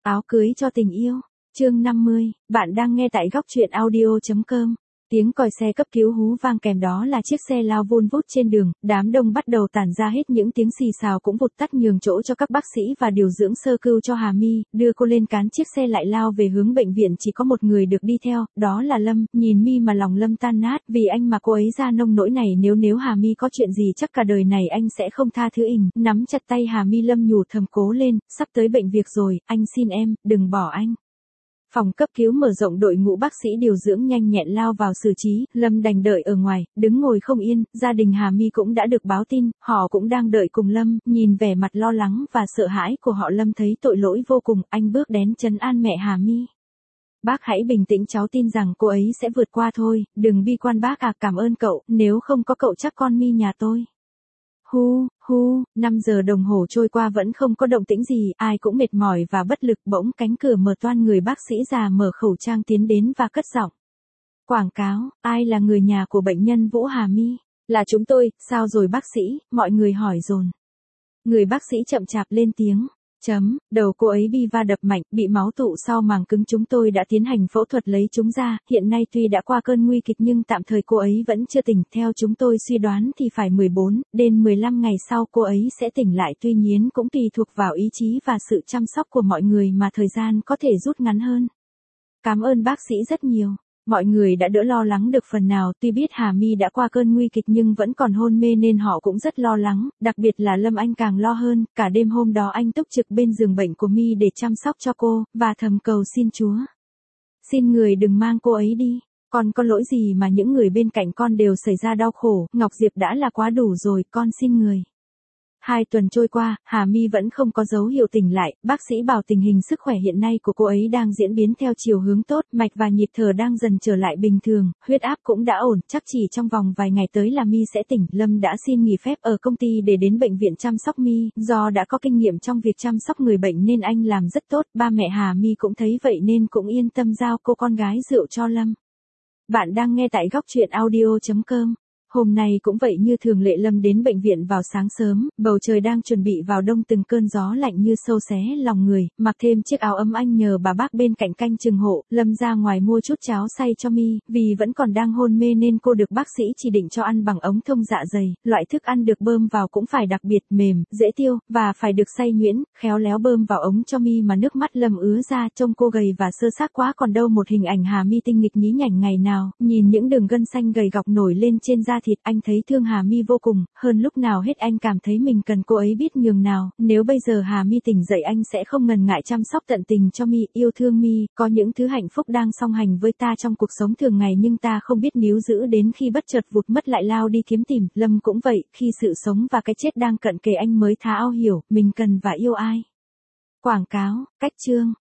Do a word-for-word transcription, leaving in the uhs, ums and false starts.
Áo cưới cho tình yêu. Chương năm mươi, bạn đang nghe tại góc truyện audio chấm com. Tiếng còi xe cấp cứu hú vang, kèm đó là chiếc xe lao vun vút trên đường, đám đông bắt đầu tản ra, hết những tiếng xì xào cũng vụt tắt, nhường chỗ cho các bác sĩ và điều dưỡng sơ cứu cho Hà My, đưa cô lên cán. Chiếc xe lại lao về hướng bệnh viện, chỉ có một người được đi theo, đó là Lâm. Nhìn My mà lòng Lâm tan nát, vì anh mà cô ấy ra nông nỗi này, nếu nếu Hà My có chuyện gì chắc cả đời này anh sẽ không tha thứ ình. Nắm chặt tay Hà My, Lâm nhủ thầm, cố lên, sắp tới bệnh viện rồi, anh xin em, đừng bỏ anh. Phòng cấp cứu mở rộng, đội ngũ bác sĩ điều dưỡng nhanh nhẹn lao vào xử trí, Lâm đành đợi ở ngoài, đứng ngồi không yên. Gia đình Hà My cũng đã được báo tin, họ cũng đang đợi cùng Lâm. Nhìn vẻ mặt lo lắng và sợ hãi của họ, Lâm thấy tội lỗi vô cùng, anh bước đến trấn an mẹ Hà My. Bác hãy bình tĩnh, cháu tin rằng cô ấy sẽ vượt qua thôi, đừng bi quan bác à, cảm ơn cậu, nếu không có cậu chắc con My nhà tôi. Hu, hu, năm giờ đồng hồ trôi qua vẫn không có động tĩnh gì, ai cũng mệt mỏi và bất lực. Bỗng cánh cửa mở toang, người bác sĩ già mở khẩu trang tiến đến và cất giọng. Quảng cáo, ai là người nhà của bệnh nhân Vũ Hà My? Là chúng tôi. Sao rồi bác sĩ? Mọi người hỏi dồn. Người bác sĩ chậm chạp lên tiếng. Chấm, đầu cô ấy bị va đập mạnh, bị máu tụ sau màng cứng, chúng tôi đã tiến hành phẫu thuật lấy chúng ra, hiện nay tuy đã qua cơn nguy kịch nhưng tạm thời cô ấy vẫn chưa tỉnh, theo chúng tôi suy đoán thì phải mười bốn đến mười lăm ngày sau cô ấy sẽ tỉnh lại, tuy nhiên cũng tùy thuộc vào ý chí và sự chăm sóc của mọi người mà thời gian có thể rút ngắn hơn. Cảm ơn bác sĩ rất nhiều. Mọi người đã đỡ lo lắng được phần nào, tuy biết Hà My đã qua cơn nguy kịch nhưng vẫn còn hôn mê nên họ cũng rất lo lắng, đặc biệt là Lâm, anh càng lo hơn. Cả đêm hôm đó anh túc trực bên giường bệnh của My để chăm sóc cho cô, và thầm cầu xin Chúa. Xin người đừng mang cô ấy đi, con có lỗi gì mà những người bên cạnh con đều xảy ra đau khổ, Ngọc Diệp đã là quá đủ rồi, con xin người. Hai tuần trôi qua, Hà My vẫn không có dấu hiệu tỉnh lại, bác sĩ bảo tình hình sức khỏe hiện nay của cô ấy đang diễn biến theo chiều hướng tốt, mạch và nhịp thở đang dần trở lại bình thường, huyết áp cũng đã ổn, chắc chỉ trong vòng vài ngày tới là My sẽ tỉnh. Lâm đã xin nghỉ phép ở công ty để đến bệnh viện chăm sóc My, do đã có kinh nghiệm trong việc chăm sóc người bệnh nên anh làm rất tốt, ba mẹ Hà My cũng thấy vậy nên cũng yên tâm giao cô con gái rượu cho Lâm. Bạn đang nghe tại góc truyện audio chấm com. Hôm nay cũng vậy như thường lệ, Lâm đến bệnh viện vào sáng sớm, bầu trời đang chuẩn bị vào đông, từng cơn gió lạnh như sâu xé lòng người, mặc thêm chiếc áo ấm anh nhờ bà bác bên cạnh canh chừng hộ. Lâm ra ngoài mua chút cháo xay cho My, vì vẫn còn đang hôn mê nên cô được bác sĩ chỉ định cho ăn bằng ống thông dạ dày, loại thức ăn được bơm vào cũng phải đặc biệt mềm, dễ tiêu, và phải được xay nhuyễn, khéo léo bơm vào ống cho My mà nước mắt Lâm ứa ra, trông cô gầy và sơ xác quá, còn đâu một hình ảnh Hà My tinh nghịch nhí nhảnh ngày nào, nhìn những đường gân xanh gầy gọc nổi lên trên da thịt, anh thấy thương Hà My vô cùng, hơn lúc nào hết anh cảm thấy mình cần cô ấy biết nhường nào, nếu bây giờ Hà My tỉnh dậy anh sẽ không ngần ngại chăm sóc tận tình cho My, yêu thương My, có những thứ hạnh phúc đang song hành với ta trong cuộc sống thường ngày nhưng ta không biết níu giữ, đến khi bất chợt vụt mất lại lao đi kiếm tìm. Lâm cũng vậy, khi sự sống và cái chết đang cận kề anh mới tháo hiểu mình cần và yêu ai. Quảng cáo, cách chương,